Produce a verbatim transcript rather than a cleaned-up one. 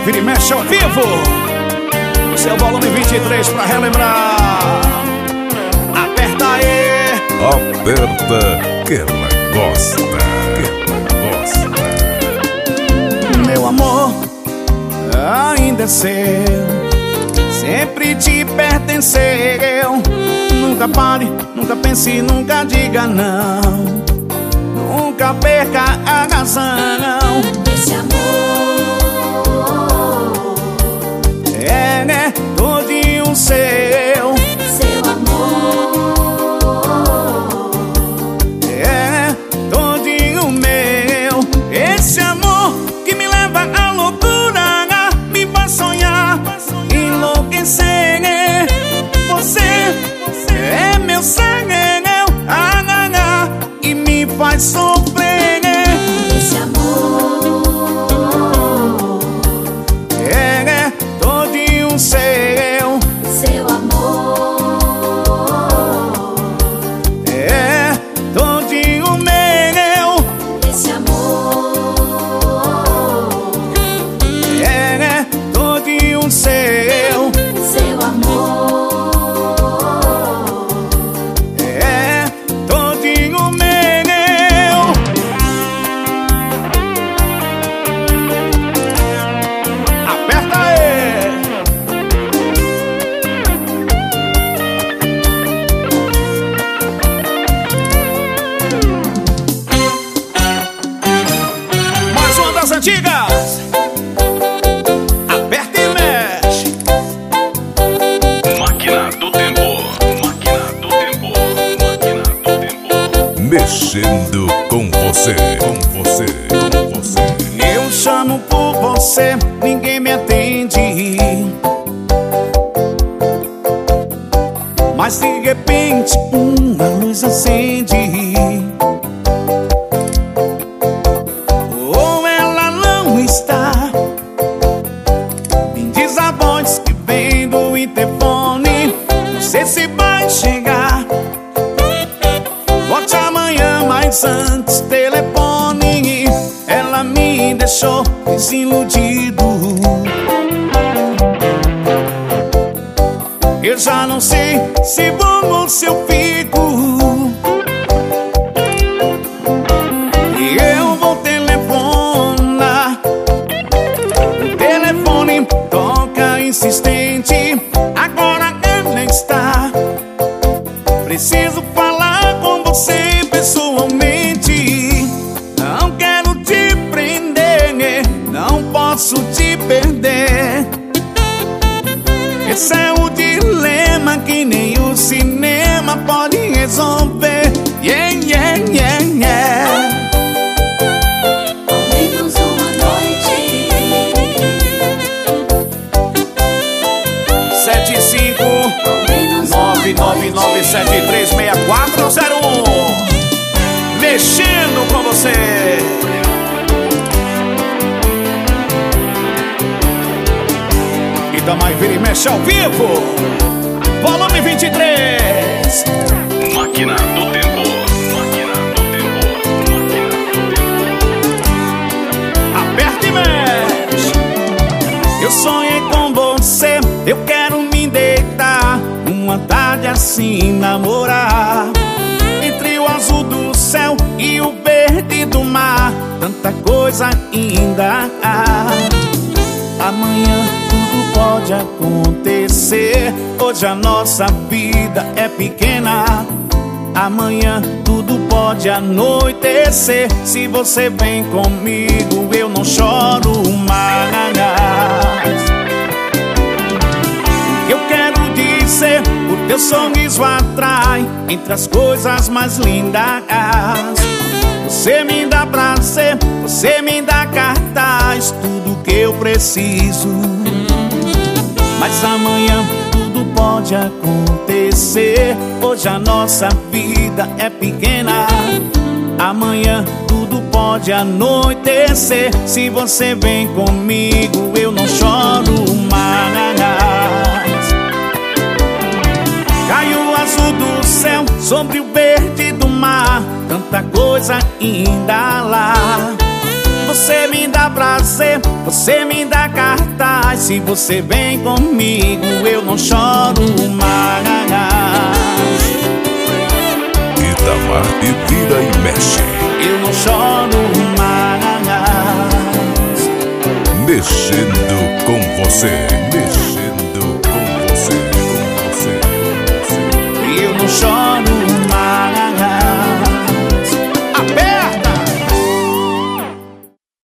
Vira e mexe ao vivo. O seu volume vinte e três pra relembrar. Aperta aí. Aperta que ela gosta, que ela gosta. Meu amor ainda é seu, sempre te pertenceu. Nunca pare, nunca pense, nunca diga não. Nunca perca a razão. Esse amor é, né, todinho seu. Seu amor É, todinho meu. Esse amor que me leva à loucura, me faz sonhar, enlouquecer. Você é meu sangue, ah, ah, ah, e me faz sofrer. Esse amor É, todinho seu. Seu amor É, todinho meu. Esse amor É, todinho seu. Seu amor É, todinho meu. Aperta aí. Mais uma das antigas. Aperta e mexe. Máquina do tempo, máquina do tempo, máquina do tempo. Mexendo com você, com você, com você. Eu chamo por você, ninguém me atende. Mas de repente uma luz acende. Ou ela não está. Me diz a voz que vem do interfone. Não sei se vai chegar. Volte amanhã, mas antes telefone. Ela me deixou desiludido. Eu já não sei se vou ou se eu fico. E eu vou telefonar. O telefone toca insistente. Agora ela está. Preciso falar com você pessoalmente. Não quero te prender, não posso te perder. Esse é o dilema que nem o cinema pode resolver. Yeah, yeah, yeah, yeah. Ao menos uma noite. sete cinco Ao menos nove uma nove nove noite. sete três seis quatro zero um. Mexendo com você. E também vira e mexe ao vivo. Volume vinte e três. Máquina do tempo, máquina do tempo, máquina do tempo. Aperta e mexe. Eu sonhei com você, eu quero me deitar uma tarde assim, namorar. Entre o azul do céu e o verde do mar, tanta coisa ainda há. Amanhã tudo pode acontecer. Hoje a nossa vida é pequena. Amanhã tudo pode anoitecer. Se você vem comigo, eu não choro mais. O que eu quero dizer, o teu sorriso atrai entre as coisas mais lindas. Você me dá prazer, você me dá cartaz, tudo que eu preciso. Mas amanhã tudo pode acontecer. Hoje a nossa vida é pequena. Amanhã tudo pode anoitecer. Se você vem comigo, eu não choro mais. Cai o azul do céu sobre o verde do mar, tanta coisa ainda lá. Você me dá prazer, você me dá carta Mas se você vem comigo, eu não choro mais. Itamar e Vira e Mexe. Eu não choro mais. Mexendo com você. Mexendo